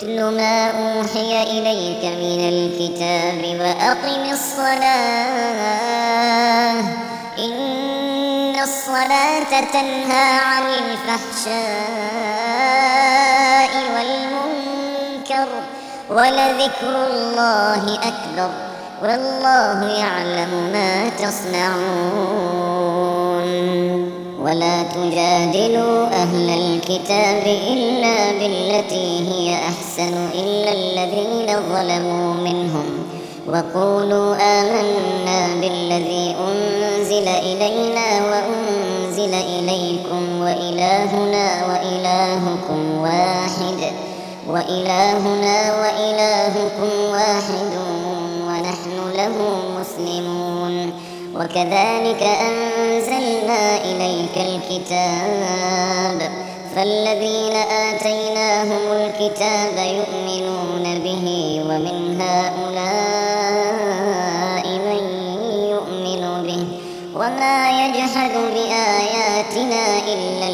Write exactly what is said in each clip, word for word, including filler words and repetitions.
اتل ما أوحي إليك من الكتاب وأقم الصلاة إن الصلاة تنهى عن الفحشاء والمنكر ولذكر الله أكبر والله يعلم ما تصنعون ولا تجادلوا أهل الكتاب إلا بالتي هي أحسن إلا الذين ظلموا منهم وقولوا آمنا بالذي أنزل إلينا وأنزل إليكم وإلهنا وإلهكم واحد وإلهنا وإلهكم واحد ونحن له مسلمون وكذلك أنزلنا إليك الكتاب فالذين آتيناهم الكتاب يؤمنون به ومن هؤلاء من يؤمن به وما يجحد بآياتنا إلا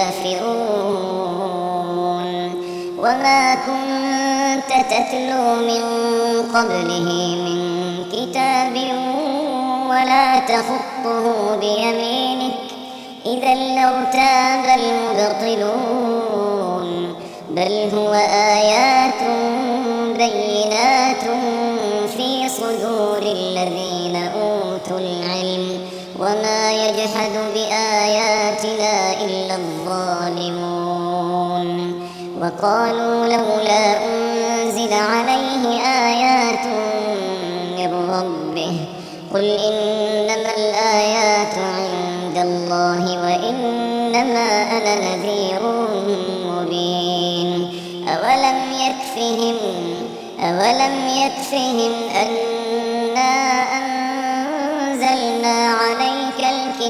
الكافرون وما كنت تتلو من قبله من كتاب ولا تخطه بيمينك إذا لارتاب المبطلون بل هو آيات بينات في صدور الذين أوتوا العلم وما يجحد بآياتنا إلا الظالمون وقالوا لولا أنزل عليه آيات من ربه قل إنما الآيات عند الله وإنما أنا نذير مبين أولم يكفهم أولم يكفهم أنا أنزلنا عليك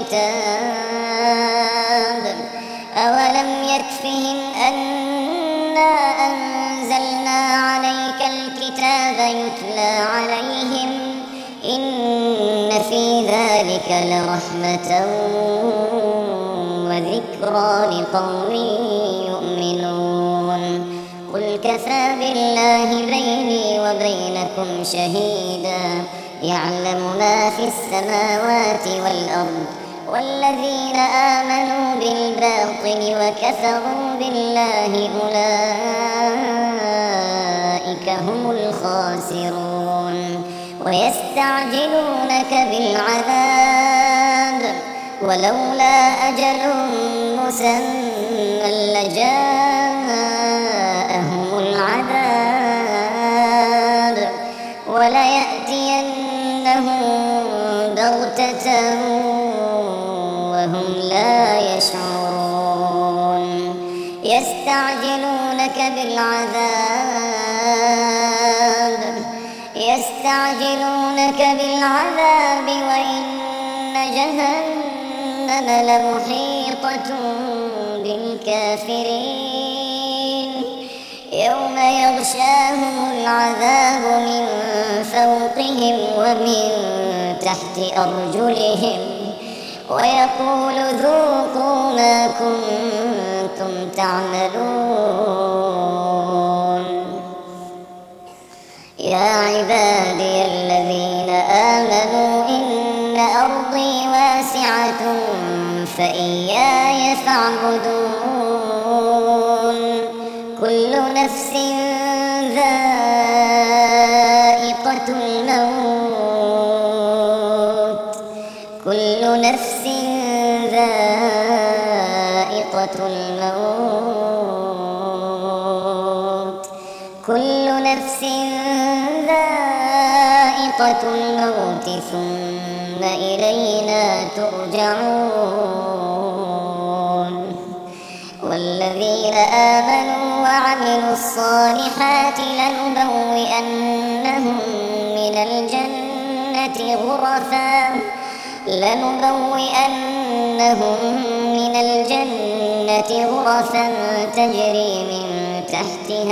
الكتاب أولم يكفهم أنا أنزلنا عليك الكتاب يتلى عليهم إن في ذلك لرحمة وذكرى لقوم يؤمنون قل كفى بالله بيني وبينكم شهيدا يعلم ما في السماوات والأرض والذين آمنوا بالباطل وكفروا بالله أولئك هم الخاسرون ويستعجلونك بالعذاب ولولا أجل مسمى لجاءهم العذاب وليأتينهم بغتة وهم لا يشعرون يستعجلونك بالعذاب يستعجلونك بالعذاب وإن جهنم لمحيطة بالكافرين يوم يغشاهم العذاب من فوقهم ومن تحت أرجلهم ويقول ذوقوا ما كنتم تعملون يا عبادي الذين آمنوا إن أرضي واسعة فإياي فاعبدون كل نفس ذائقة الموت كل نفس ذائقة الموت كل نفس ذائقة الموت ثم إلينا ترجعون والذين آمنوا وعملوا الصالحات لنبوئنهم من الجنة غرفا لنبوئنهم من الجنة غرفا تجري من تحتها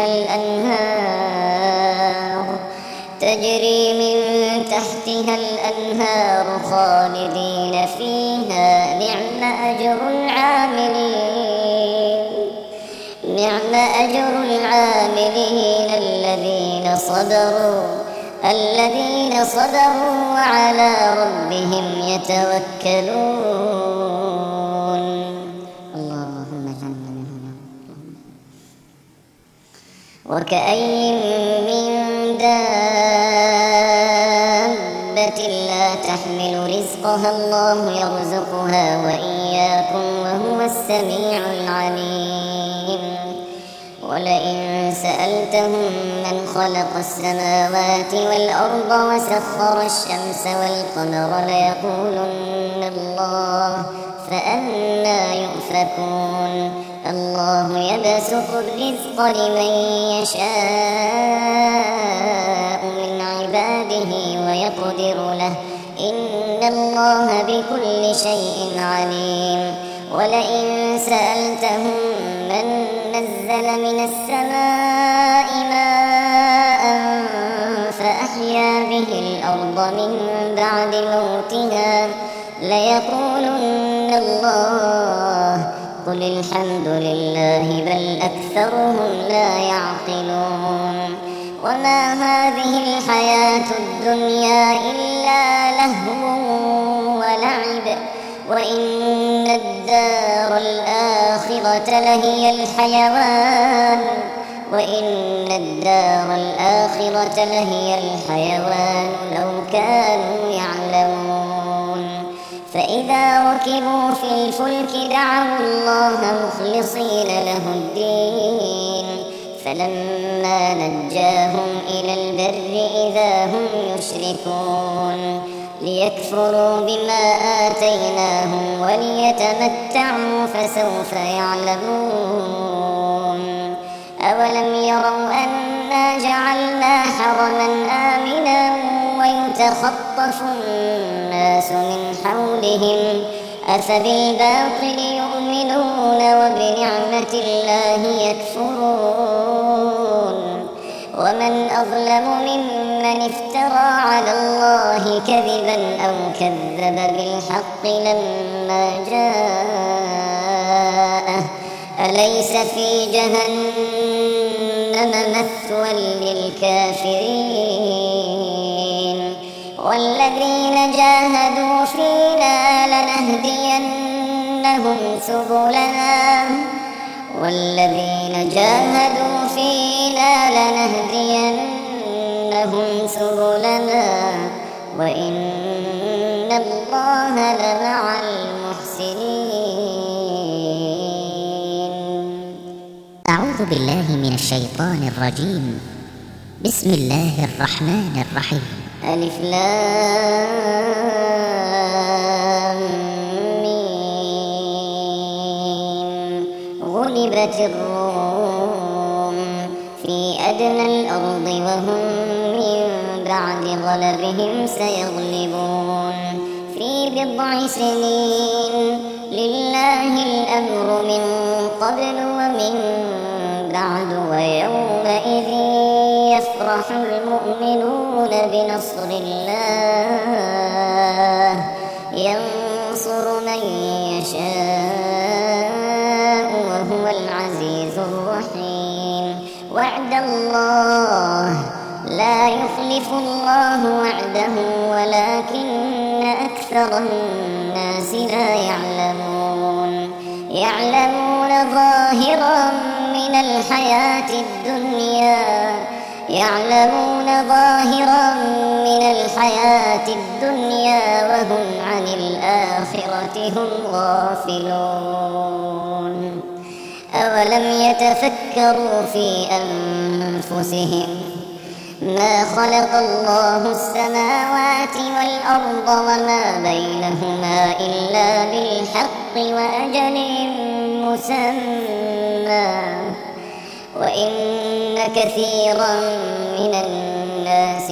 الأنهار تجري من تحتها الأنهار خالدين فيها نعم أجر العاملين نعم أجر العاملين صبروا الذين صبروا وعلى ربهم يتوكلون. اللهم اجعلنا منهم. وكأي من دابة لا تحمل رزقها الله يرزقها وإياكم وهو السميع العليم. ولئن سألتهم من خلق السماوات والأرض وسخر الشمس والقمر ليقولن الله فأنى يؤفكون. الله يبسط الرزق لمن يشاء من عباده ويقدر له إن الله بكل شيء عليم. ولئن سألتهم من نزل من السماء ماء فأحيا به الأرض من بعد موتها ليقولن الله قل الحمد لله بل أكثرهم لا يعقلون. وما هذه الحياة الدنيا إلا لهو ولعب وإن الدار الآخرة لهي الحيوان وإن الدار الآخرة لهي الحيوان لو كانوا يعلمون. فإذا ركبوا في الفلك دعوا الله مخلصين له الدين فلما نجاهم إلى البر إذا هم يشركون ليكفروا بما آتيناهم وليتمتعوا فسوف يعلمون. أولم يروا أنا جعلنا حرما آمنا ويتخطف الناس من حولهم أفبالباطل يؤمنون وبنعمة الله يكفرون. ومن أظلم ممن افترى على الله كذبا أو كذب بالحق لما جاءه أليس في جهنم مثوى للكافرين. والذين جاهدوا فينا لنهدينهم سبلنا والذين جاهدوا فينا لنهدينهم سبلنا وإن الله لمع المحسنين. أعوذ بالله من الشيطان الرجيم. بسم الله الرحمن الرحيم. ألف لام ميم. غلبت الروم في أدنى الأرض وهم من بعد غلبهم سيغلبون في بضع سنين لله الأمر من قبل ومن بعد ويومئذ يفرح المؤمنون بنصر الله ينصر من يشاء وهو العزيز الرحيم. وعد الله لا يخلف الله وعده ولكن أكثر الناس لا يعلمون. يعلمون ظاهرا من الحياة الدنيا يعلمون ظاهرا من الحياة الدنيا وهم عن الآخرة هم غافلون. أولم يتفكروا في أنفسهم ما خلق الله السماوات والأرض وما بينهما إلا بالحق وأجل مسمى وإن كثيرا من الناس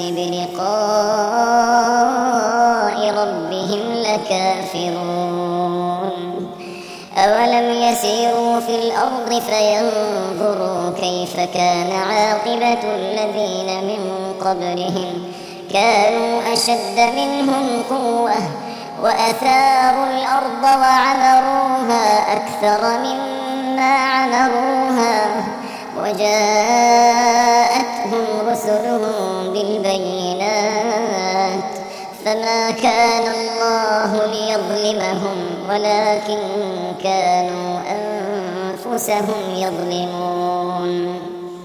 بلقاء ربهم لكافرون. أولم يسيروا في الأرض فينظروا كيف كان عاقبة الذين من قبلهم كانوا أشد منهم قوة وأثاروا الأرض وعمروها أكثر مما عمروها وجاءتهم رسلهم وما كان الله ليظلمهم ولكن كانوا أنفسهم يظلمون.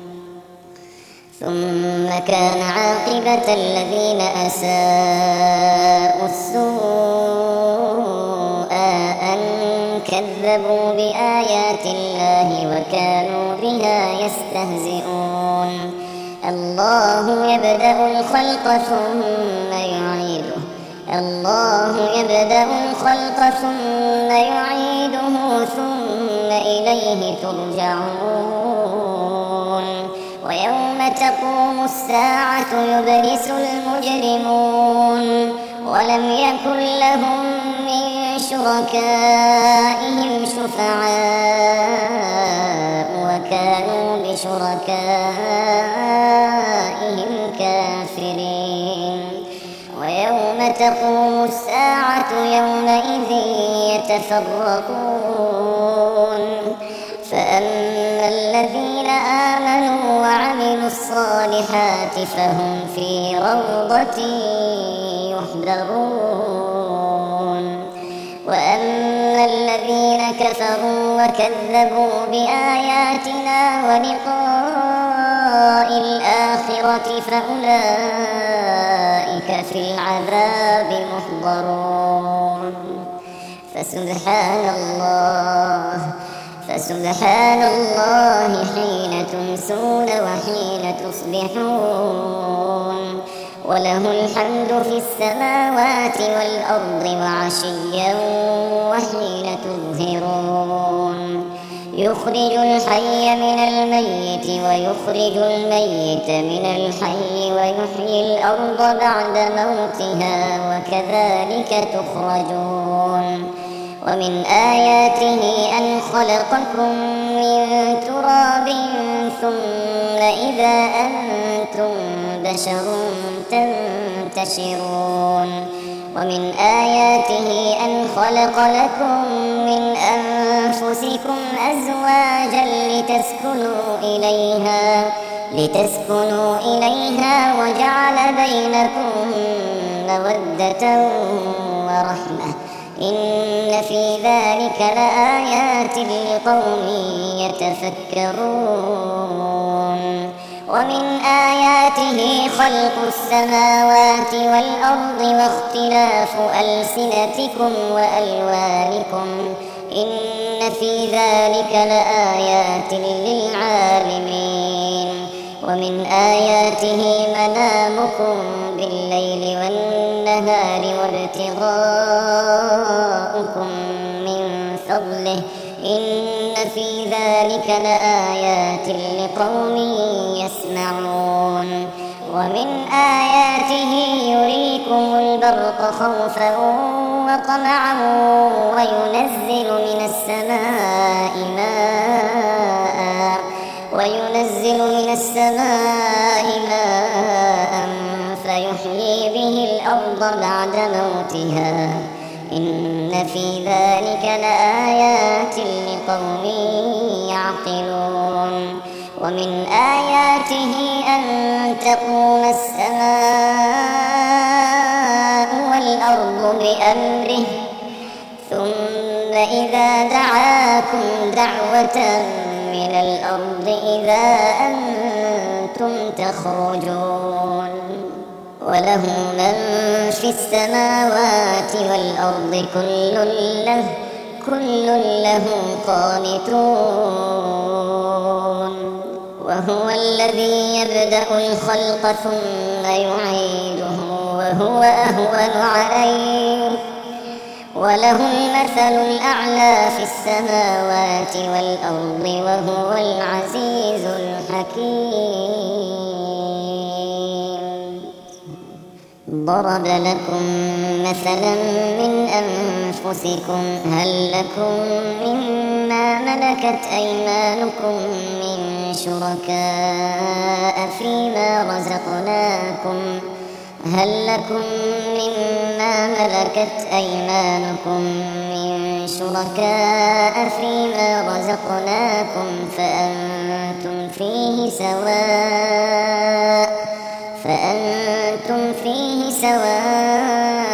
ثم كان عاقبة الذين أساءوا السوء أن كذبوا بآيات الله وكانوا بها يستهزئون. الله يبدأ الخلق ثم يعيده الله يبدأ الخلق ثم يعيده ثم إليه ترجعون. ويوم تقوم الساعة يبلس المجرمون ولم يكن لهم من شركائهم شفعاء وكانوا بشركائهم كافرين. ويوم تقوم الساعة يومئذ يتفرقون فأما الذين آمنوا وعملوا الصالحات فهم في روضة يحبرون. وأما الذين كفروا وكذبوا بآياتنا ولقاء الآخرة فأولئك في العذاب محضرون. فسبحان الله فسبحان الله حين تمسون وحين تصبحون وله الحمد في السماوات والأرض وعشيا وحين تظهرون. يخرج الحي من الميت ويخرج الميت من الحي ويحيي الأرض بعد موتها وكذلك تخرجون. ومن آياته أن خلقكم من تراب ثم إذا أنتم بشر تنتشرون. ومن آياته أن خلق لكم من أنفسكم أزواجا لتسكنوا إليها لتسكنوا إليها وجعل بينكم مودة ورحمة إن في ذلك لآيات لقوم يتفكرون. ومن آياته خلق السماوات والأرض واختلاف ألسنتكم وألوانكم إن في ذلك لآيات للعالمين. ومن آياته منامكم بالليل والنهار وابتغاؤكم من فضله إن في ذلك لآيات لقوم يسمعون. ومن آياته يريكم البرق خوفا وطمعا وينزل من السماء ماء وينزل من السماء ماء فيحيي به الأرض بعد موتها إن في ذلك لآيات لقوم يعقلون. ومن آياته أن تقوم السماء والأرض بأمره ثم إذا دعاكم دعوة من الأرض إذا أنتم تخرجون. وله من في السماوات والأرض كل له كل له قانتون. وهو الذي يبدأ الخلق ثم يعيده وهو أهون عليه وله المثل الأعلى في السماوات والأرض وهو العزيز الحكيم. ضرب لكم مثلا من أنفسكم هل لكم مما ملكت أيمانكم من شركاء فيما رزقناكم هل لكم مما ملكت أيمانكم من شركاء فيما رزقناكم فأنتم فيه سواء فأنتم فيه سواء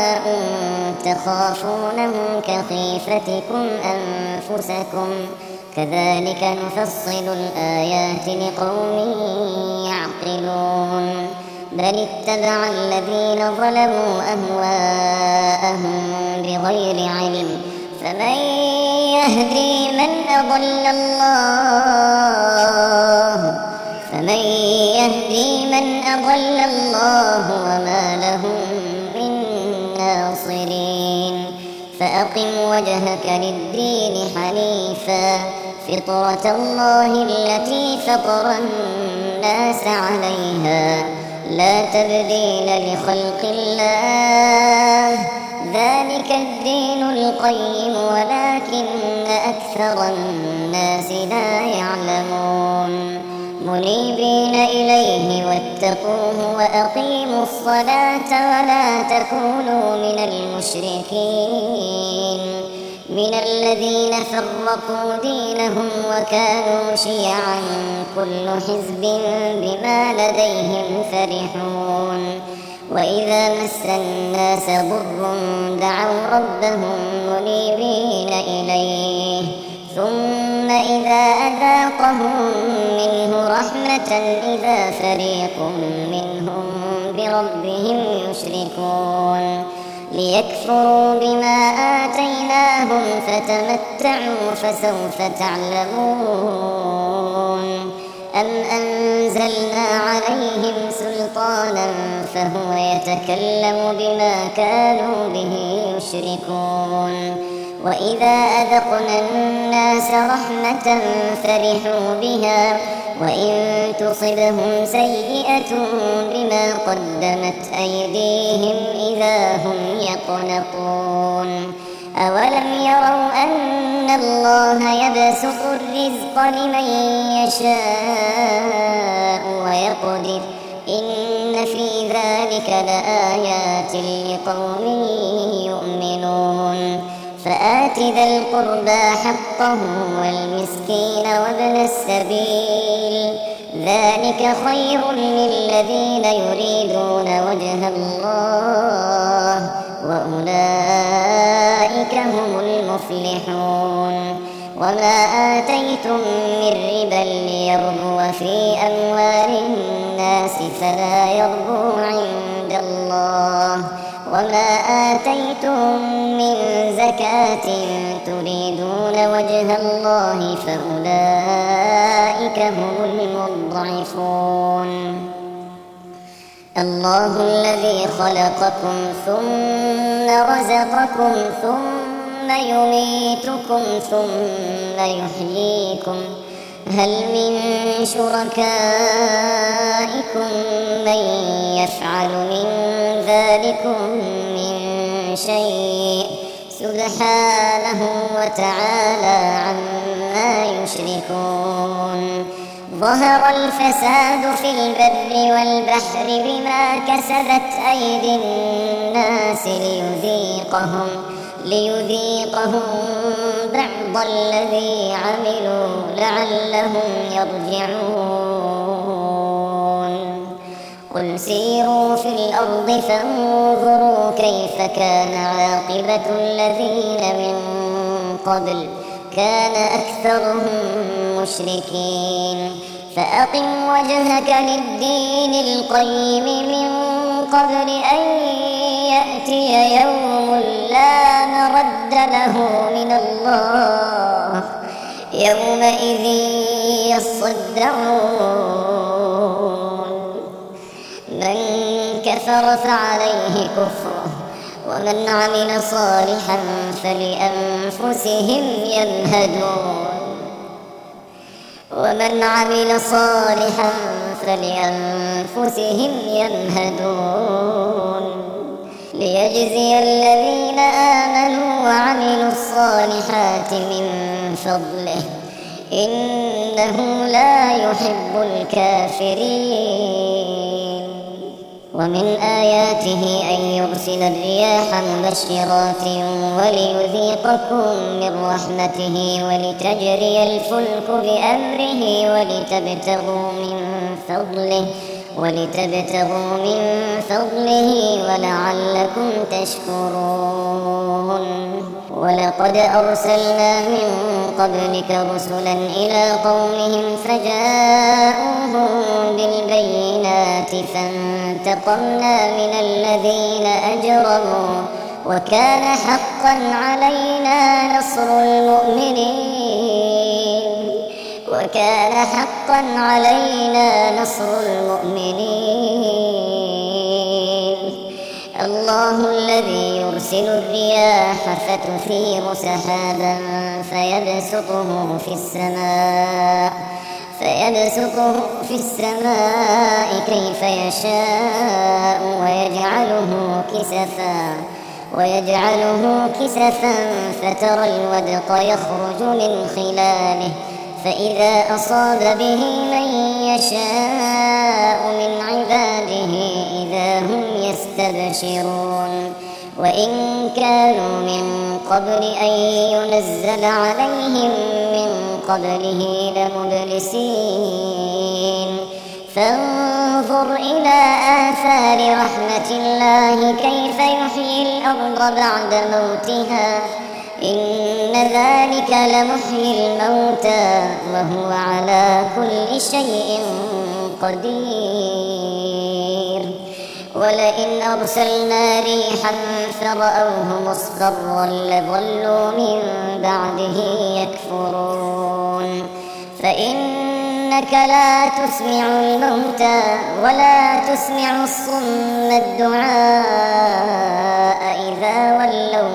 تخافونهم كخيفتكم أنفسكم كذلك نفصل الآيات لقوم يعقلون بل اتبع الذين ظلموا أهواءهم بغير علم فمن يهدي من أضل الله فمن يهدي من أضل الله وما لهم من ناصرين فأقم وجهك للدين حنيفا فطرة الله التي فطر الناس عليها لا تبديل لخلق الله ذلك الدين القيم ولكن أكثر الناس لا يعلمون منيبين إليه واتقوه وأقيموا الصلاة ولا تكونوا من المشركين من الذين فرقوا دينهم وكانوا شيعا كل حزب بما لديهم فرحون وإذا مس الناس ضر دعوا ربهم منيبين إليه ثم إذا أذاقهم منه رحمة إذا فريق منهم بربهم يشركون ليكفروا بما آتيناهم فتمتعوا فسوف تعلمون أم أنزلنا عليهم سلطانا فهو يتكلم بما كانوا به يشركون وإذا أذقنا الناس رحمة فرحوا بها وإن تصبهم سيئة بما قدمت أيديهم إذا هم يقنطون أولم يروا أن الله يبسط الرزق لمن يشاء ويقدر إن في ذلك لآيات لقوم يؤمنون فآت ذا القربى حقه والمسكين وابن السبيل ذلك خير للذين يريدون وجه الله وأولئك هم المفلحون وما آتيتم من ربا ليربو في أموال الناس فلا يربو عند الله وما آتيتم من زكاة تريدون وجه الله فأولئك هم المضعفون الله الذي خلقكم ثم رزقكم ثم يميتكم ثم يحييكم هل من شركائكم من يفعل من ذلكم من شيء سبحانه وتعالى عما يشركون ظهر الفساد في البر والبحر بما كسبت أيدي الناس ليذيقهم ليذيقهم بعض الذي عملوا لعلهم يرجعون قل سيروا في الأرض فانظروا كيف كان عاقبة الذين من قبل كان أكثرهم مشركين فأقم وجهك للدين القيم من قبل أن يأتي يوم لا مرد له من الله يومئذ يصدعون من كفر فعليه كفره ومن عمل صالحا فلأنفسهم يمهدون ومن عمل صالحا فلأنفسهم يمهدون ليجزي الذين آمنوا وعملوا الصالحات من فضله إنه لا يحب الكافرين ومن آياته أن يرسل الرياح مبشرات وليذيقكم من رحمته ولتجري الفلك بأمره ولتبتغوا من فضله ولتبتغوا من فضله ولعلكم تشكرون. ولقد أرسلنا من قبلك رسلا إلى قومهم فجاءوهم بالبينات فانتقمنا من الذين أجرموا وكان حقا علينا نصر المؤمنين وكان حقا علينا نصر المؤمنين. الله الذي يرسل الرياح فتثير سحابا فيبسطه في السماء فيبسطه في السماء كيف يشاء ويجعله كسفا ويجعله كسفا فترى الودق يخرج من خلاله فإذا أصاب به من يشاء من عباده إذا هم يستبشرون. وإن كانوا من قبل أن ينزل عليهم من قبله لمبلسين. فانظر إلى آثار رحمة الله كيف يحيي الأرض بعد موتها إن ذلك لمحيي الموتى وهو على كل شيء قدير. ولئن أرسلنا ريحا فرأوه مصفرا لظلوا من بعده يكفرون. فإنك لا تسمع الموتى ولا تسمع الصم الدعاء إذا ولوا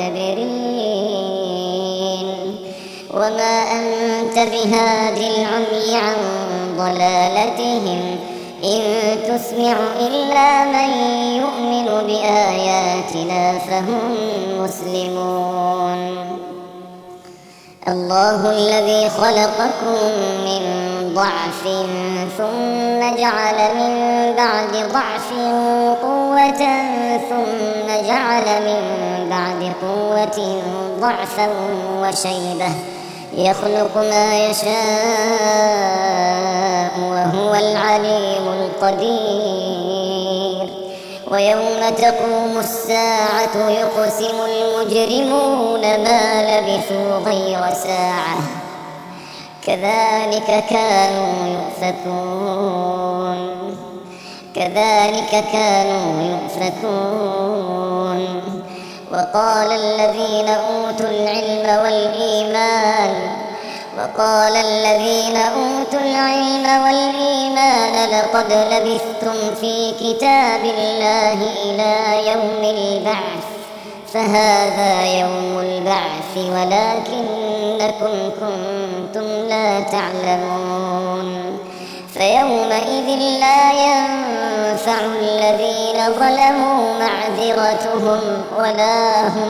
مدبرين. وما أنت بهاد العمي عن ضلالتهم إن تسمع إلا من يؤمن بآياتنا فهم مسلمون. الله الذي خلقكم من ضعف ثم جعل من بعد ضعف قوة ثم جعل من بعد قوة ضعفا وشيبة يخلق ما يشاء وهو العليم القدير. ويوم تقوم الساعة يقسم المجرمون ما لبثوا غير ساعة كذلك كانوا يؤفكون كذلك كانوا يؤفكون. وقال الذين أوتوا العلم والإيمان وقال الذين أوتوا العلم والإيمان لقد لبثتم في كتاب الله إلى يوم البعث فهذا يوم البعث ولكنكم كنتم لا تعلمون. فيومئذ لا ينفع الذين ظلموا معذرتهم ولا هم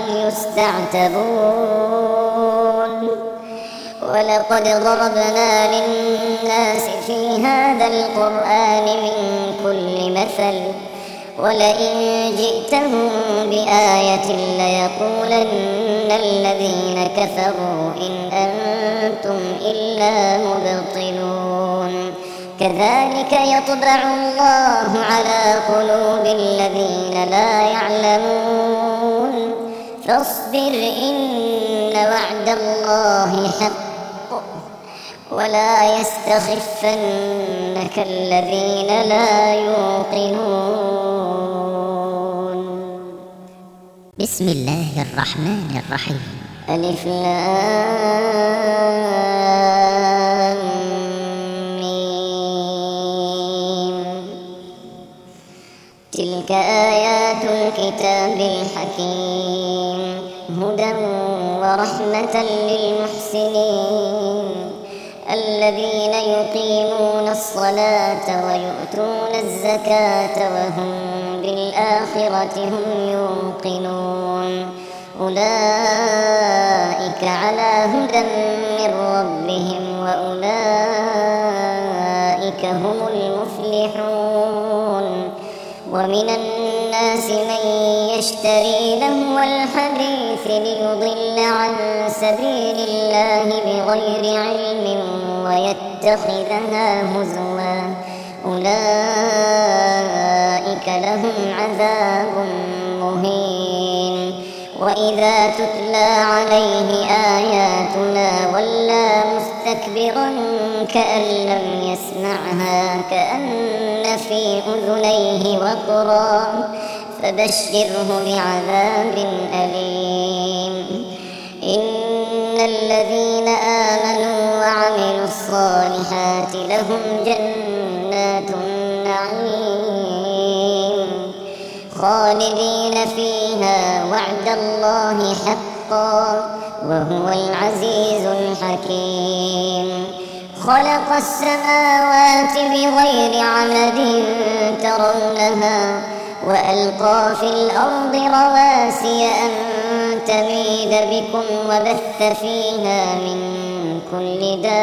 يستعتبون. ولقد ضربنا للناس في هذا القرآن من كل مثل ولئن جئتهم بآية ليقولن الذين كفروا إن أنتم إلا مبطلون. كذلك يطبع الله على قلوب الذين لا يعلمون. فاصبر إن وعد الله حق ولا يستخفنك الذين لا يوقنون. بسم الله الرحمن الرحيم. ألف لام ميم. تلك آيات الكتاب الحكيم هدى ورحمة للمحسنين الذين يقيمون الصلاة ويؤتون الزكاة وهم بالآخرة هم يوقنون. أولئك على هدى من ربهم وأولئك هم المفلحون. ومن الناس من يشتري لهو الحديث ليضل عن سبيل الله بغير علم ويتخذها هزوا أولئك لهم عذاب مهين. وإذا تتلى عليه آياتنا ولى مستكبرا كأن لم يسمعها كأن في أذنيه وقرا فبشره بعذاب أليم. إن الذين آمنوا وعملوا الصالحات لهم جنات النعيم خالدين فيها وعد الله حقا وهو العزيز الحكيم. خلق السماوات بغير عمد ترونها وألقى في الأرض رواسي أن تميد بكم وبث فيها من كل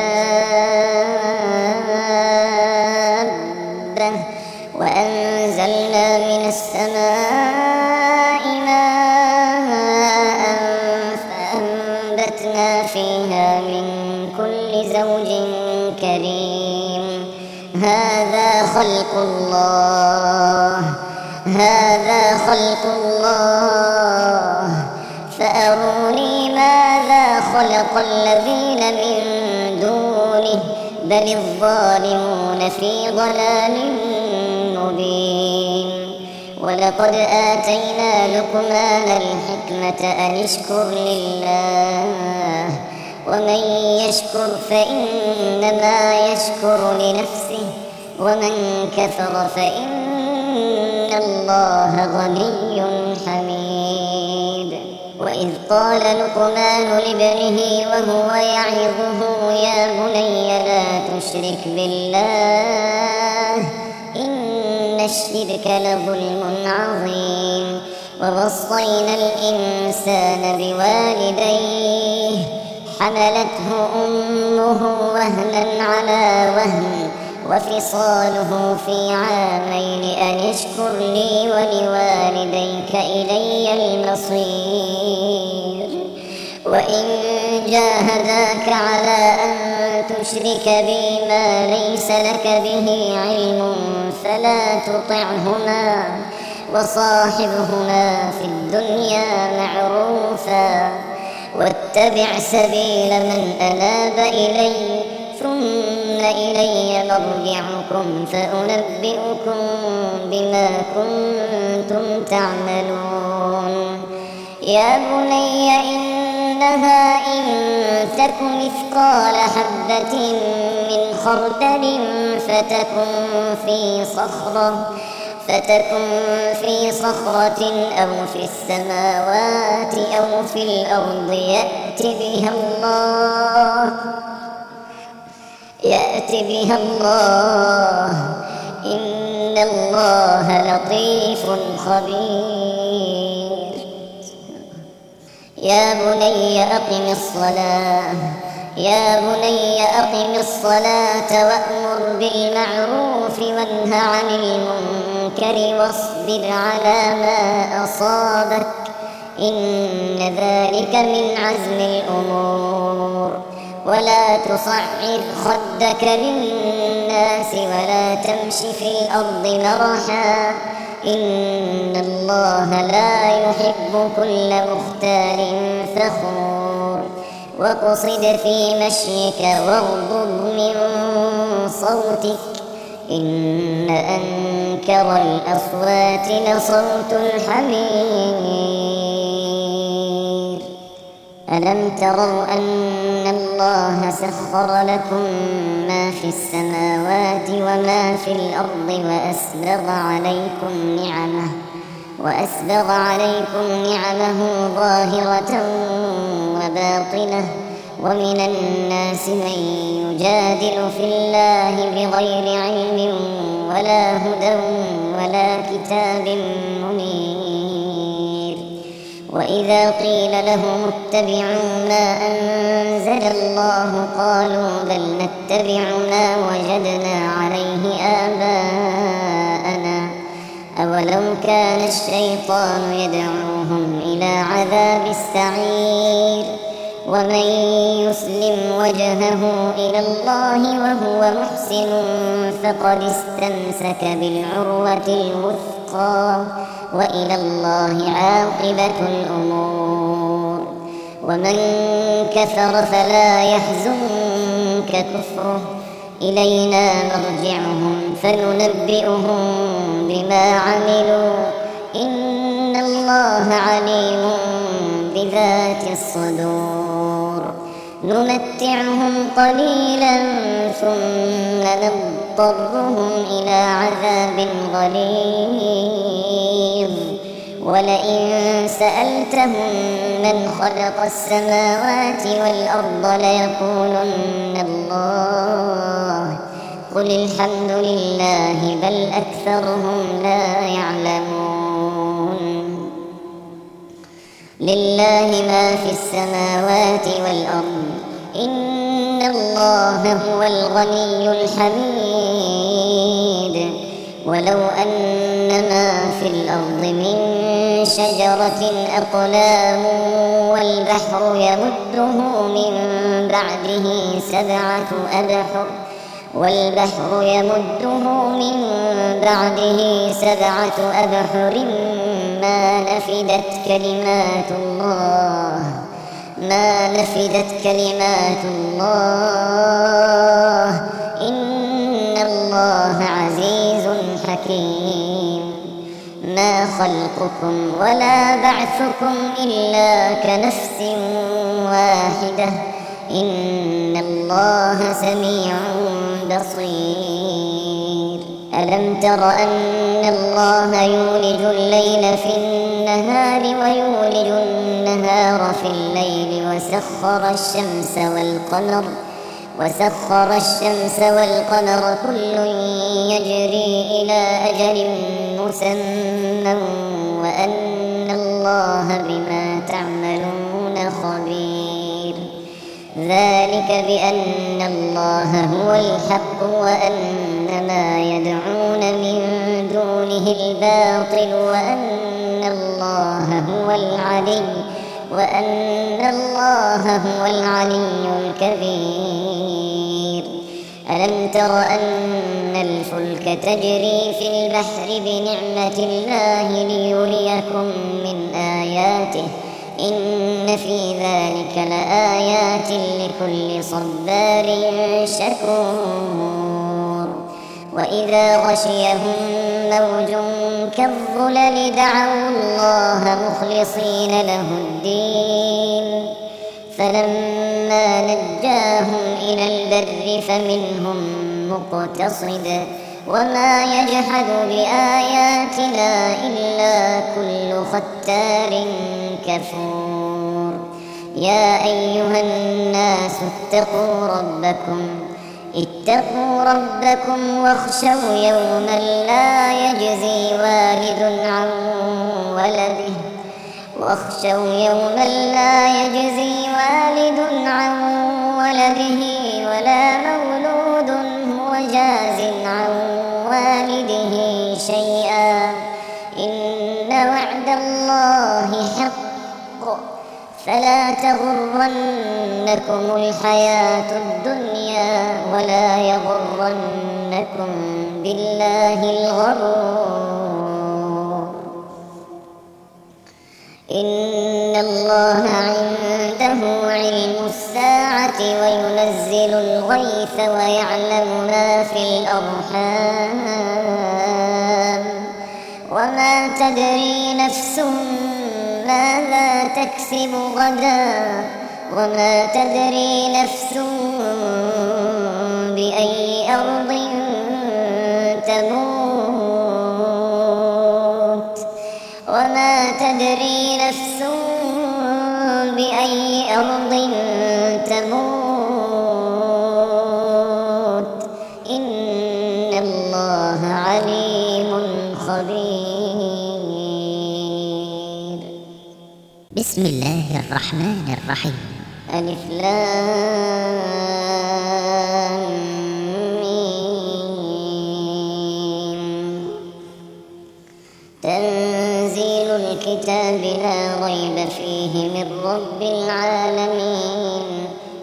دابة وأنزلنا من السماء ماء فأنبتنا فيها من كل زوج كريم. هذا خلق الله هذا خلق الله فأروني ماذا خلق الذين من دونه بل الظالمون في ضلال مبين. ولقد آتينا لقمان الحكمة أن اشكر لله ومن يشكر فإنما يشكر لنفسه ومن كفر فإن الله غني حميد. وإذ قال لقمان لابنه وهو يعظه يا بني لا تشرك بالله إن الشرك لظلم عظيم. ووصينا الإنسان بوالديه حملته أمه وهنا على وهن وفصاله في عامين أن اشكر لي ولوالديك إلي المصير. وإن جاهداك على أن تشرك بي ما ليس لك به علم فلا تطعهما وصاحبهما في الدنيا معروفا واتبع سبيل من أناب إلي ثم إلي مرجعكم فأنبئكم بما كنتم تعملون. يا بني إنها إن تك مثقال حبة من خردل فتكن في صخرة فتكن في صخرة أو في السماوات أو في الأرض يأت بها الله يأت بها الله إن الله لطيف خبير. يا بني أقم الصلاة يا بني أقم الصلاة وأمر بالمعروف وانه عن المنكر واصبر على ما أصابك إن ذلك من عزم الأمور. ولا تصعر خدك للناس ولا تمش في الأرض مرحا إن الله لا يحب كل مختال فخور. واقصد في مشيك واغضض من صوتك إن أنكر الأصوات لصوت الحمير. ألم تروا أن الله سخر لكم ما في السماوات وما في الأرض وأسبغ عليكم نعمه وأسبغ عليكم نعمه ظاهرة وباطنة ومن الناس من يجادل في الله بغير علم ولا هدى ولا كتاب منير. وإذا قيل لهم اتبعوا ما أنزل الله قالوا بل نتبع ما وجدنا عليه آباءنا أولو كان الشيطان يدعوهم إلى عذاب السعير ومن يسلم وجهه إلى الله وهو محسن فقد استمسك بالعروة الوثقى وإلى الله عاقبة الأمور. ومن كفر فلا يحزنك كفره إلينا مرجعهم فننبئهم بما عملوا إن الله عليم بذات الصدور. نمتعهم قليلا ثم نضطرهم إلى عذاب غليظ. ولئن سألتهم من خلق السماوات والأرض ليقولن الله قل الحمد لله بل أكثرهم لا يعلمون. لله ما في السماوات والأرض إن الله هو الغني الحميد. ولو أن ما في الأرض من شجرة أقلام والبحر يمده من بعده سبعة أبحر والبحر يمده من بعده سبعة أبحر ما نفدت كلمات الله ما نفدت كلمات الله إن الله عزيز حكيم. ما خلقكم ولا بعثكم إلا كنفس واحدة إن الله سميع بصير. ألم تر أن الله يولج الليل في النهار ويولج النهار في الليل وسخر الشمس والقمر وسخر الشمس والقمر كل يجري إلى أجل مسمى وأن الله بما تعملون خبير. ذلك بأن الله هو الحق وأن ما يدعون من دونه الباطل وأن الله هو العلي وأن الله هو العلي الكبير. ألم تر أن الفلك تجري في البحر بنعمة الله ليريكم من آياته إن في ذلك لآيات لكل صبار شكور. وإذا غشيهم موج كالظلل دعوا الله مخلصين له الدين فلما نجاهم إلى البر فمنهم مقتصد وما يجحد بآياتنا إلا كل ختار كفور. يا أيها الناس اتقوا ربكم اتقوا ربكم واخشوا يوما لا يجزي والد عن ولده واخشوا يوما لا يجزي والد عن ولده ولا مولود هو جاز عن والده شيئا إن وعد الله حق فلا تغرنكم الحياة الدنيا ولا يغرنكم بالله الغرور. إن الله عنده علم الساعة وينزل الغيث ويعلم ما في الأرحام وما تدري نفس ماذا تكسب غدا وما تدري نفس بأي أرض تموت وما تدري نفس بأي أرض تموت إن الله عليم خبير. بسم الله الرحمن الرحيم. ألف لام ميم. تنزيل الكتاب لا ريب فيه من رب العالمين.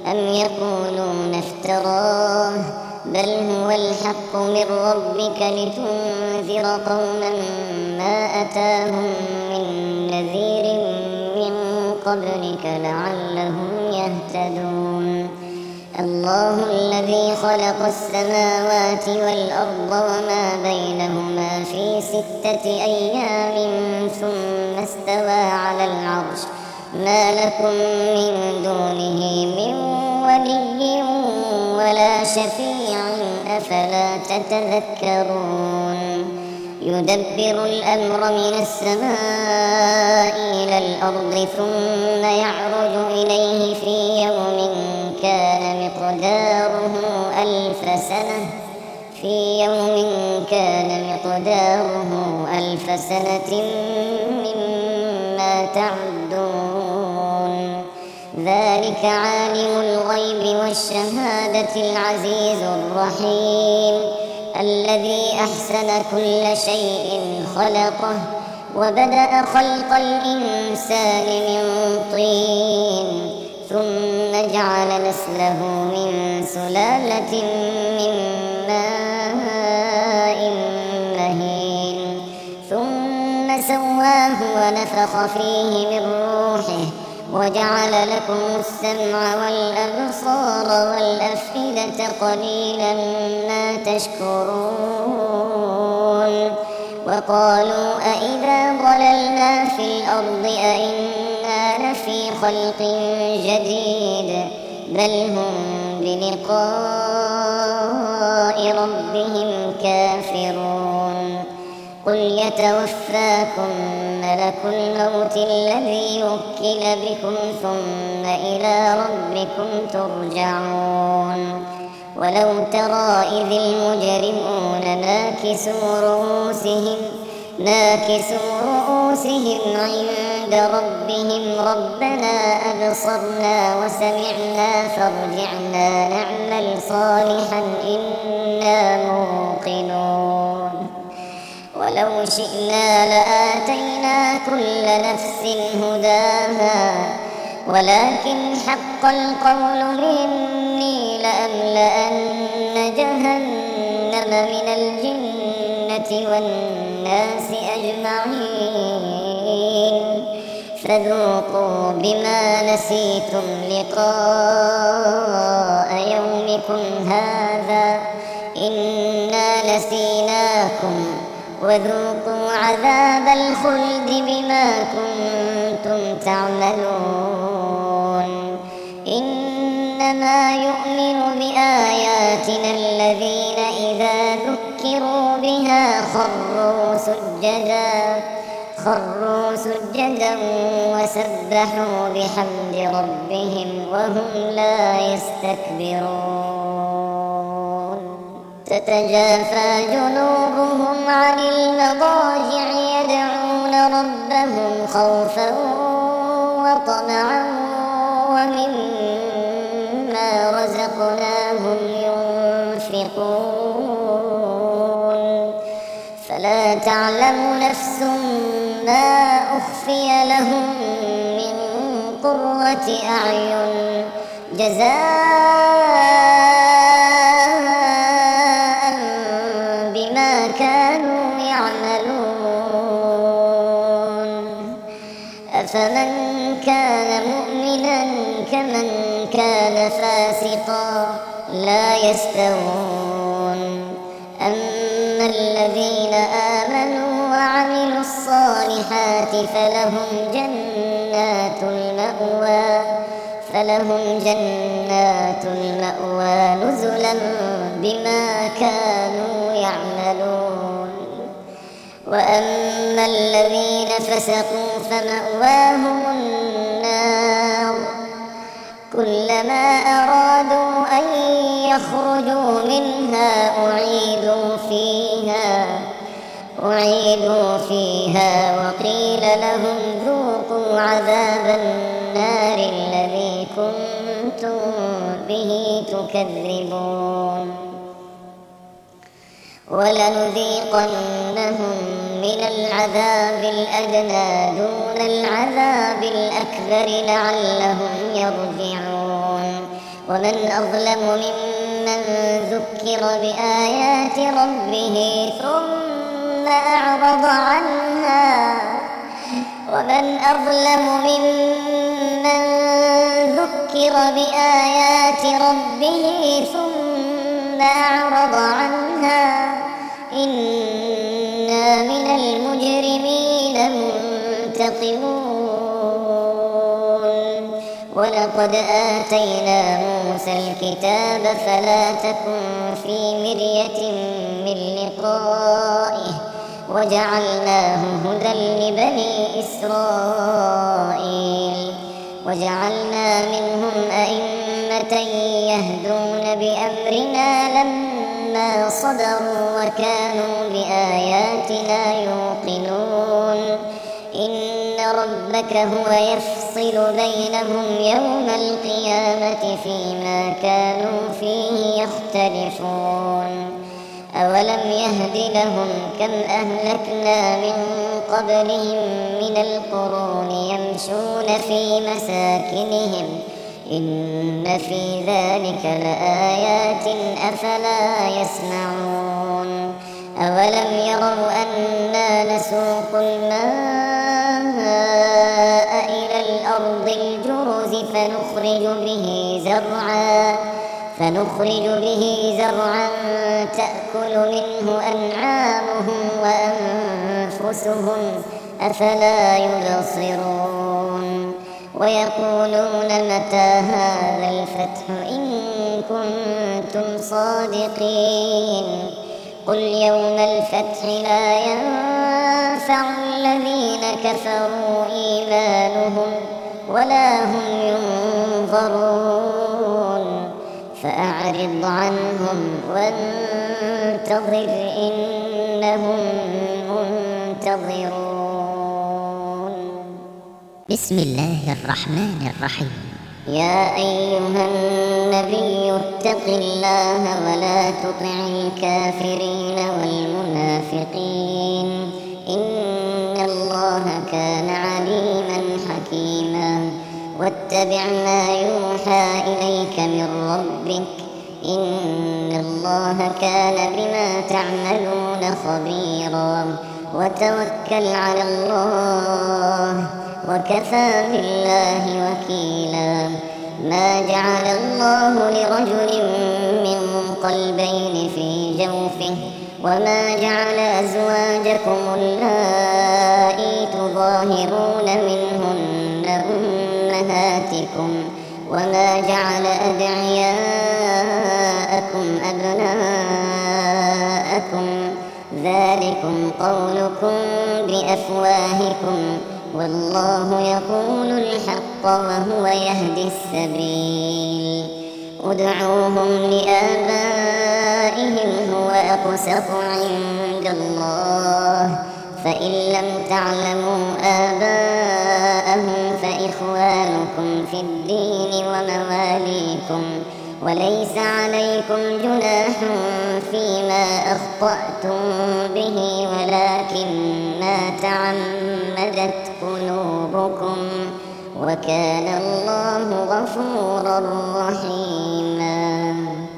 أم يقولون افتراه بل هو الحق من ربك لتنذر قوما ما أتاهم من نذير من قبلك لعلهم يهتدون الله الذي خلق السماوات والأرض وما بينهما في ستة أيام ثم استوى على العرش ما لكم من دونه من ولي ولا شفيع أفلا تتذكرون يدبر الأمر من السماء إلى الأرض ثم يعرج إليه في يوم كان مقداره ألف سنة في يوم كان مقداره ألف سنة مما تعدون ذلك عالم الغيب والشهادة العزيز الرحيم الذي أحسن كل شيء خلقه وبدأ خلق الإنسان من طين ثم جعل نسله من سلالة من ماء مهين ثم سواه ونفخ فيه من روحه وجعل لكم السمع والأبصار والأفئدة قليلا ما تشكرون وقالوا أإذا ضللنا في الأرض أإنا لفي خلق جديد بل هم بلقاء ربهم كافرون قل يتوفاكم ملك الموت الذي وكل بكم ثم إلى ربكم ترجعون ولو ترى إذ المجرمون ناكسوا رؤوسهم ناكسوا رؤوسهم عند ربهم ربنا أبصرنا وسمعنا فارجعنا نعمل صالحا إنا موقنون ولو شئنا لآتينا كل نفس هداها ولكن حق القول مني لأملأن جهنم من الجنة والناس أجمعين فذوقوا بما نسيتم لقاء يومكم هذا إنا نسيناكم وذوقوا عذاب الخلد بما كنتم تعملون إنما يؤمن بآياتنا الذين إذا ذكروا بها خروا سجدا خروا سجدا وسبحوا بحمد ربهم وهم لا يستكبرون تتجافى جنوبهم عن المضاجع يدعون ربهم خوفا وطمعا ومما رزقناهم ينفقون فلا تعلم نفس ما أخفي لهم من قرة أعين جزاء بما كانوا يعملون أفمن كان مؤمنا كمن كان فاسقا لا يستوون أما الذين آمنوا وعملوا الصالحات فلهم جنات المأوى فلهم جنات المأوى نزلا بما كانوا يعملون وأما الذين فسقوا فمأواهم النار كلما أرادوا أن يخرجوا منها أعيدوا فيها أعيدوا فيها وقيل لهم ذوقوا عذاب النار الذي كنتم به تكذبون ولنذيقنهم من العذاب الأدنى دون العذاب الأكبر لعلهم يرجعون ومن أظلم ممن ذكر بآيات ربه ثم أعرض عنها ومن أظلم ممن ذكر بآيات ربه ثم أعرض عنها إنا من المجرمين منتقمون. ولقد آتينا موسى الكتاب فلا تكن في مرية من لقائه وجعلناه هدى لبني إسرائيل وجعلنا منهم أئمة يهدون بأمرنا لما صبروا وكانوا بآياتنا يوقنون. إن ربك هو يفصل بينهم يوم القيامة فيما كانوا فيه يختلفون. أولم يهد لهم كم أهلكنا من قبلهم من القرون يمشون في مساكنهم إن في ذلك لآيات أفلا يسمعون. أولم يروا أنا نسوق الماء إلى الأرض الجرز فنخرج به زرعا فنخرج به زرعا تأكل منه أنعامهم وأنفسهم أفلا يبصرون. ويقولون متى هذا الفتح إن كنتم صادقين قل يوم الفتح لا ينفع الذين كفروا إيمانهم ولا هم ينظرون فأعرض عنهم وانتظر إنهم منتظرون. بسم الله الرحمن الرحيم. يا أيها النبي اتق الله ولا تطع الكافرين والمنافقين إن الله كان عليما حكيما. واتبع ما يوحى إليك من ربك إن الله كان بما تعملون خبيرا. وتوكل على الله وكفى بالله وكيلا. ما جعل الله لرجل من قلبين في جوفه وما جعل أزواجكم اللائي تظاهرون منهن أمهاتكم وما جعل أدعياءكم أبناءكم ذلكم قولكم بأفواهكم والله يقول الحق وهو يهدي السبيل. ادعوهم لآبائهم هو أقسط عند الله فإن لم تعلموا آباءهم فإخوانكم في الدين ومواليكم وليس عليكم جناح فيما أخطأتم به ولكن ما تعمدت قلوبكم وكان الله غفورا رحيما.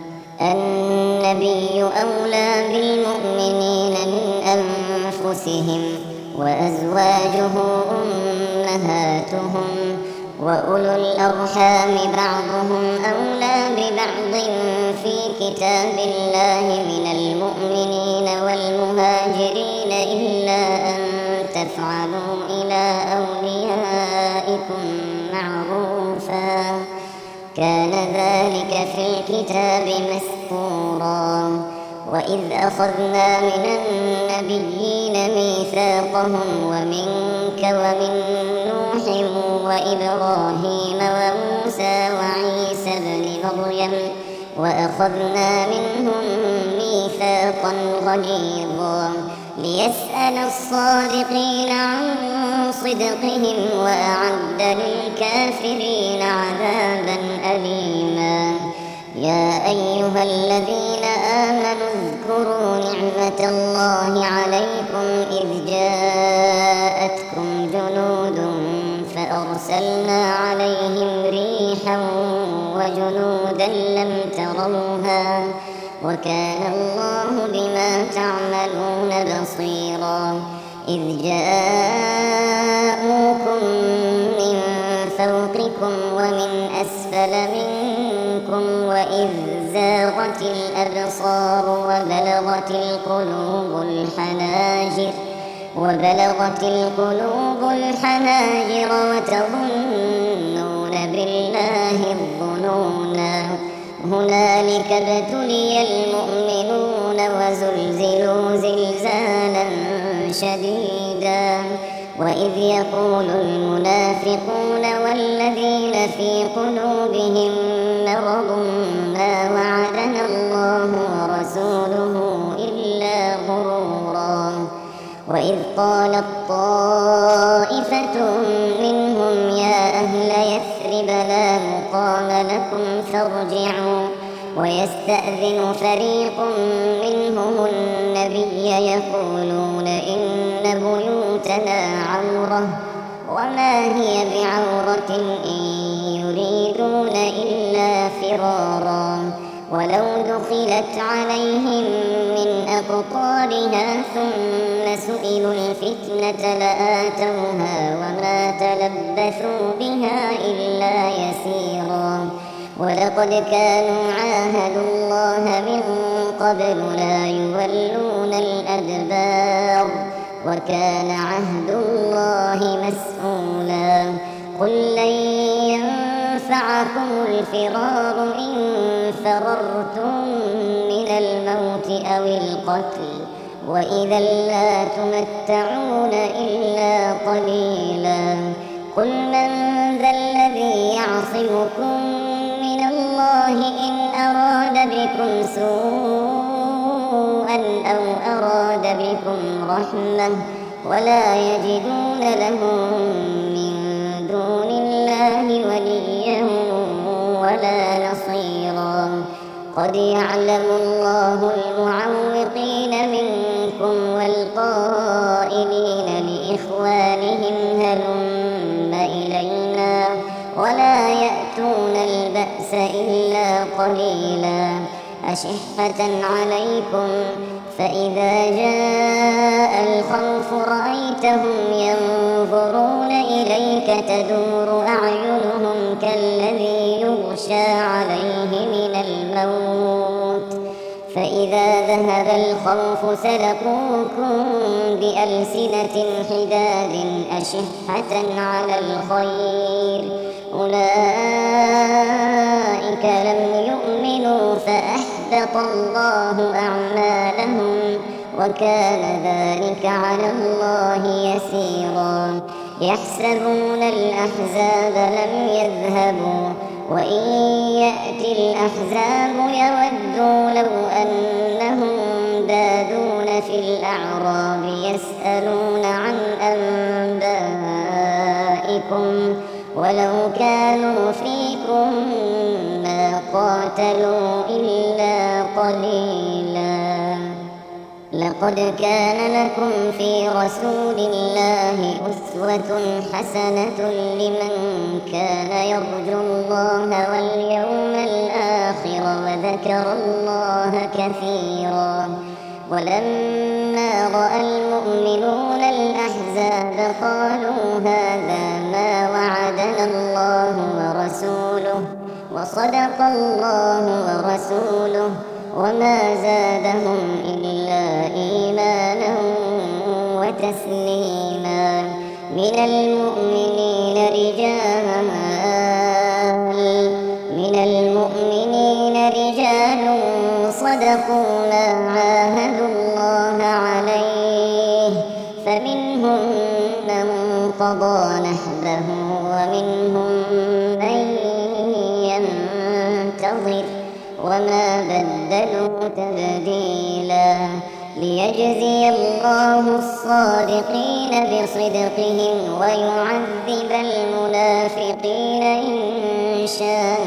النبي أولى بالمؤمنين من أنفسهم وأزواجه أمهاتهم وأولو الأرحام بعضهم أولى ببعض في كتاب الله من المؤمنين والمهاجرين إلا أن تفعلوا إلى أوليائكم معروفا كان ذلك في الكتاب مسطورا. وإذ أخذنا من النبيين ميثاقهم ومنك ومن نوح وإبراهيم وموسى وعيسى ابن مريم وأخذنا منهم ميثاقا غليظا ليسأل الصادقين عن صدقهم وأعد للكافرين عذابا أليما. يا أيها الذين آمنوا اذكروا نعمة الله عليكم إذ جاءتكم جنود فأرسلنا عليهم ريحا وجنودا لم تروها وكان الله بما تعملون بصيرا إذ جاءوكم من فوقكم ومن أسفل منكم وإذ زاغت الأبصار وبلغت القلوب الحناجر وبلغت القلوب الحناجر وتظنون بالله الظنونا هنالك ابتلي المؤمنون وزلزلوا زلزالا شديدا وإذ يقول المنافقون والذين في قلوبهم مرض ما وعدنا الله ورسوله إلا غرورا وإذ قالت طائفة منهم يا أهل يثرب لا مقام لكم فارجعوا ويستأذن فريق منهم النبي يقولون إن بيوتنا عورة وما هي بعورة إن يريدون إلا فرارا ولو دخلت عليهم من أقطارها ثم سئلوا الفتنة لآتوها وما تلبثوا بها إلا يسيرا ولقد كانوا عاهدوا الله من قبل لا يولون الأدبار وكان عهد الله مسؤولا قل لن ينفعكم الفرار إن فررتم من الموت أو القتل وإذا لا تمتعون إلا قليلا قل من ذا الذي يعصمكم من الله إن أراد بكم سوءا أو أراد بكم رحمة ولا يجدون لهم من دون الله وليا ولا نصيرا قد يعلم الله المعوقين منكم والقائلين لإخوانهم هلم إلينا ولا يأتون البأس إلا قليلا أشحة عليكم فإذا جاء الخوف رأيتهم ينظرون إليك تدور أعينهم كالذي يغشى عليه من الموت فإذا ذهب الخوف سلقوكم بألسنة حداد أشحة على الخير أولئك لم يؤمنوا فأحبط الله أعمالهم وكان ذلك على الله يسيرا يحسبون الأحزاب لم يذهبوا وإن يأتي الأحزاب يودوا لو أنهم بادون في الأعراب يسألون عن أنبائكم ولو كانوا فيكم ما قاتلوا إلا قليلا لقد كان لكم في رسول الله أسوة حسنة لمن كان يرجو الله واليوم الآخر وذكر الله كثيرا ولما رأى المؤمنون الأحزاب قالوا هذا ما وعدنا الله ورسوله وصدق الله ورسوله وما زادهم إلا إيمانا وتسليما من المؤمنين رجال من المؤمنين رجال صدقوا ما عاهدوا الله عليه فمنهم من قضى نحبه ومنهم من ينتظر وما بدلوا تبديلا ليجزي الله الصادقين بصدقهم ويعذب المنافقين إن شاء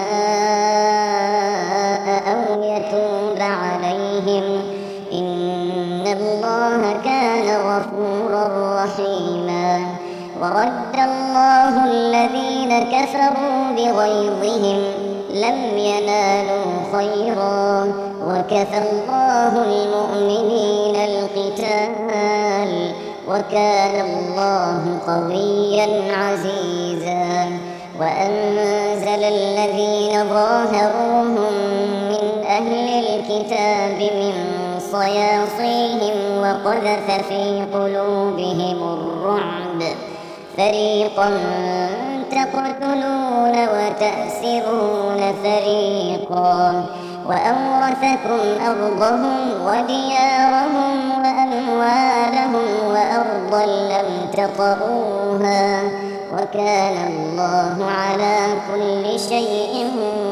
أو يتوب عليهم إن الله كان غفورا رحيما ورد الله الذين كفروا بغيظهم لم ينالوا خيرا، وكفى الله المؤمنين القتال، وكان الله قويا عزيزا. وأنزل الذين ظاهروهم من أهل الكتاب من صياصيهم وقذف في قلوبهم الرعب، فريقا تقتلون وتأسرون فريقا، وأورثكم أرضهم وديارهم وأموالهم وأرضا لم تطئوها، وكان الله على كل شيء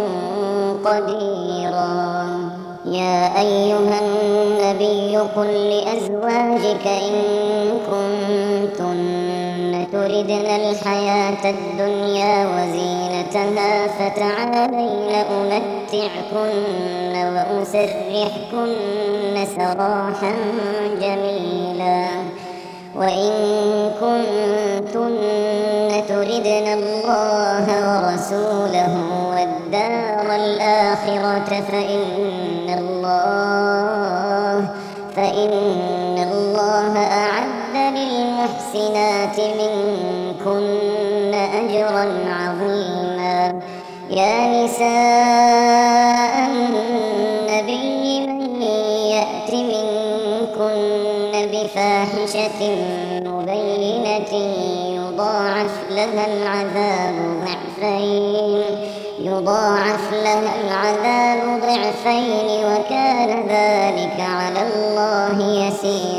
قديرا. يا أيها النبي قل لأزواجك إن كنتن تردن الحياة الدنيا وزينتها فتعالين أمتعكن وأسرحكن سراحا جميلا. وإن كنتن تردن الله ورسوله والدار الآخرة فإن الله فإن الله أعد للمحسنات منكن أجرا عظيما. يا نساء النبي من يأت منكن بفاحشة مبينة يضاعف لها العذاب ضعفين يضاعف لها العذاب ضعفين وكان ذلك على الله يسيرا.